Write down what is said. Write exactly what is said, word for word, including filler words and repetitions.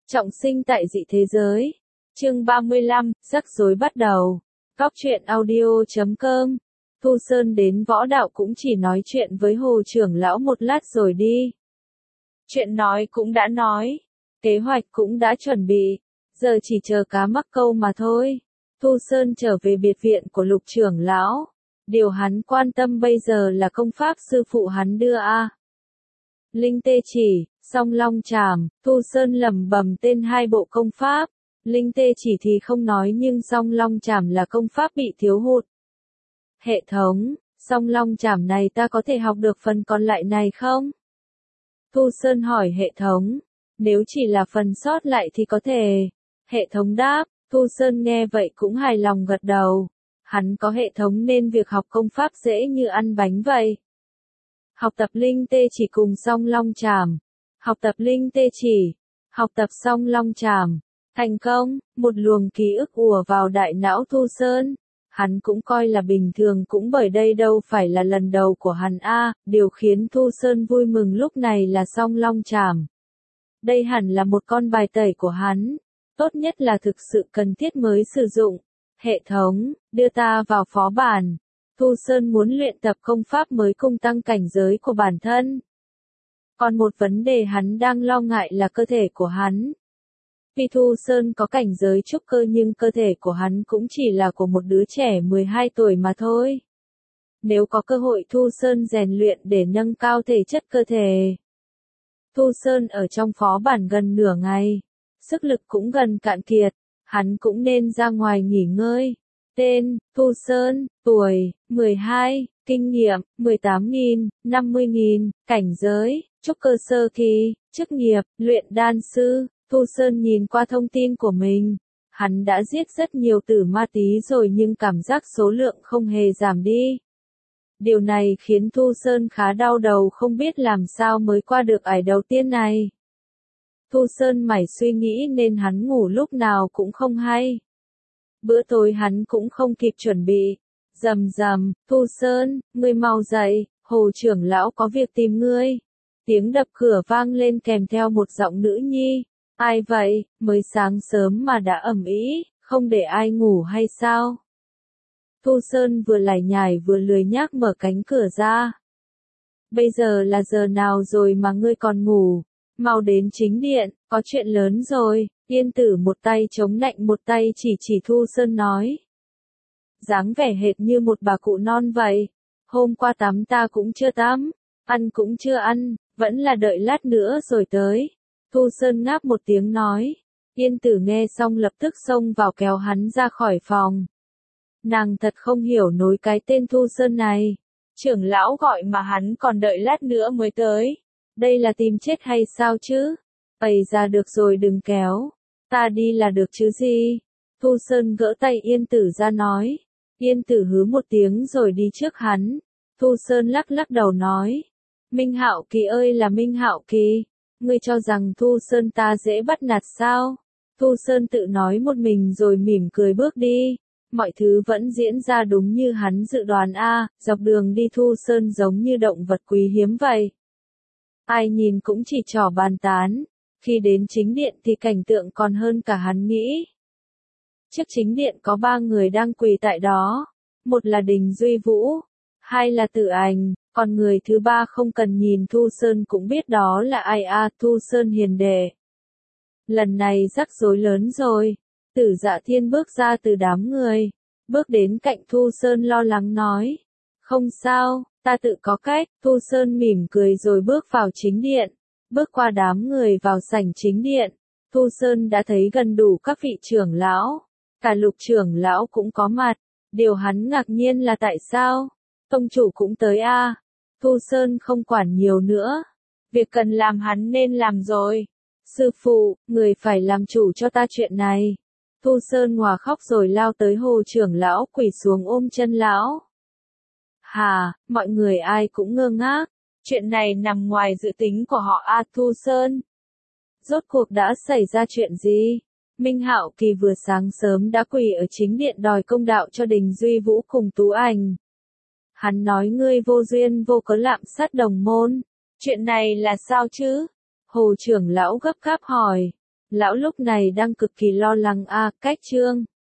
Trọng sinh tại dị thế giới. Chương ba mươi lăm, rắc rối bắt đầu. Góc truyện audio chấm com. Thu Sơn đến võ đạo cũng chỉ nói chuyện với Hồ trưởng lão một lát rồi đi. Chuyện nói cũng đã nói, kế hoạch cũng đã chuẩn bị, giờ chỉ chờ cá mắc câu mà thôi. Thu Sơn trở về biệt viện của Lục trưởng lão. Điều hắn quan tâm bây giờ là công pháp sư phụ hắn đưa a. Linh tê chỉ, song long chảm. Thu Sơn lẩm bẩm tên hai bộ công pháp. Linh tê chỉ thì không nói nhưng song long chảm là công pháp bị thiếu hụt. Hệ thống, song long chảm này ta có thể học được phần còn lại này không? Thu Sơn hỏi hệ thống. Nếu chỉ là phần sót lại thì có thể. Hệ thống đáp. Thu Sơn nghe vậy cũng hài lòng gật đầu. Hắn có hệ thống nên việc học công pháp dễ như ăn bánh vậy. Học tập linh tê chỉ cùng song long chảm. Học tập linh tê chỉ. Học tập song long chảm. Thành công, một luồng ký ức ùa vào đại não Thu Sơn. Hắn cũng coi là bình thường cũng bởi đây đâu phải là lần đầu của hắn a. Điều khiến Thu Sơn vui mừng lúc này là song long chảm. Đây hẳn là một con bài tẩy của hắn. Tốt nhất là thực sự cần thiết mới sử dụng. Hệ thống, đưa ta vào phó bản. Thu Sơn muốn luyện tập công pháp mới cùng tăng cảnh giới của bản thân. Còn một vấn đề hắn đang lo ngại là cơ thể của hắn. Vì Thu Sơn có cảnh giới trúc cơ nhưng cơ thể của hắn cũng chỉ là của một đứa trẻ mười hai tuổi mà thôi. Nếu có cơ hội Thu Sơn rèn luyện để nâng cao thể chất cơ thể. Thu Sơn ở trong phó bản gần nửa ngày. Sức lực cũng gần cạn kiệt. Hắn cũng nên ra ngoài nghỉ ngơi. Tên, Thu Sơn, tuổi, mười hai, kinh nghiệm, mười tám nghìn, năm mươi nghìn, cảnh giới, trúc cơ sơ kỳ, chức nghiệp, luyện đan sư. Thu Sơn nhìn qua thông tin của mình. Hắn đã giết rất nhiều tử ma tí rồi nhưng cảm giác số lượng không hề giảm đi. Điều này khiến Thu Sơn khá đau đầu không biết làm sao mới qua được ải đầu tiên này. Thu Sơn mải suy nghĩ nên hắn ngủ lúc nào cũng không hay. Bữa tối hắn cũng không kịp chuẩn bị. Rầm rầm, Thu Sơn, ngươi mau dậy, Hồ trưởng lão có việc tìm ngươi. Tiếng đập cửa vang lên kèm theo một giọng nữ nhi. Ai vậy, mới sáng sớm mà đã ầm ĩ, không để ai ngủ hay sao? Thu Sơn vừa lải nhải vừa lười nhác mở cánh cửa ra. Bây giờ là giờ nào rồi mà ngươi còn ngủ? Mau đến chính điện, có chuyện lớn rồi. Yên Tử một tay chống nạnh một tay chỉ chỉ Thu Sơn nói. Dáng vẻ hệt như một bà cụ non vậy. Hôm qua tắm ta cũng chưa tắm, ăn cũng chưa ăn, vẫn là đợi lát nữa rồi tới. Thu Sơn ngáp một tiếng nói. Yên Tử nghe xong lập tức xông vào kéo hắn ra khỏi phòng. Nàng thật không hiểu nổi cái tên Thu Sơn này. Trưởng lão gọi mà hắn còn đợi lát nữa mới tới. Đây là tìm chết hay sao chứ? Ây ra được rồi đừng kéo. Ta đi là được chứ gì? Thu Sơn gỡ tay Yên Tử ra nói. Yên Tử hứ một tiếng rồi đi trước hắn. Thu Sơn lắc lắc đầu nói. Minh Hạo Kỳ ơi là Minh Hạo Kỳ. Ngươi cho rằng Thu Sơn ta dễ bắt nạt sao? Thu Sơn tự nói một mình rồi mỉm cười bước đi. Mọi thứ vẫn diễn ra đúng như hắn dự đoán a. Dọc đường đi Thu Sơn giống như động vật quý hiếm vậy. Ai nhìn cũng chỉ trỏ bàn tán. Khi đến chính điện thì cảnh tượng còn hơn cả hắn nghĩ. Trước chính điện có ba người đang quỳ tại đó. Một là Đình Duy Vũ. Hai là Tử Ảnh. Còn người thứ ba không cần nhìn Thu Sơn cũng biết đó là ai a. Thu Sơn hiền đệ. Lần này rắc rối lớn rồi. Tử Dạ Thiên bước ra từ đám người. Bước đến cạnh Thu Sơn lo lắng nói. Không sao, ta tự có cách. Thu Sơn mỉm cười rồi bước vào chính điện. Bước qua đám người vào sảnh chính điện. Thu Sơn đã thấy gần đủ các vị trưởng lão. Cả Lục trưởng lão cũng có mặt. Điều hắn ngạc nhiên là tại sao? Tông chủ cũng tới a. À. Thu Sơn không quản nhiều nữa. Việc cần làm hắn nên làm rồi. Sư phụ, người phải làm chủ cho ta chuyện này. Thu Sơn ngòa khóc rồi lao tới Hồ trưởng lão quỳ xuống ôm chân lão. Hà, mọi người ai cũng ngơ ngác. Chuyện này nằm ngoài dự tính của họ a. Thu Sơn. Rốt cuộc đã xảy ra chuyện gì? Minh Hạo Kỳ vừa sáng sớm đã quỳ ở chính điện đòi công đạo cho Đình Duy Vũ cùng Tú Ảnh. Hắn nói ngươi vô duyên vô cớ lạm sát đồng môn. Chuyện này là sao chứ? Hồ trưởng lão gấp gáp hỏi. Lão lúc này đang cực kỳ lo lắng a, cách Trương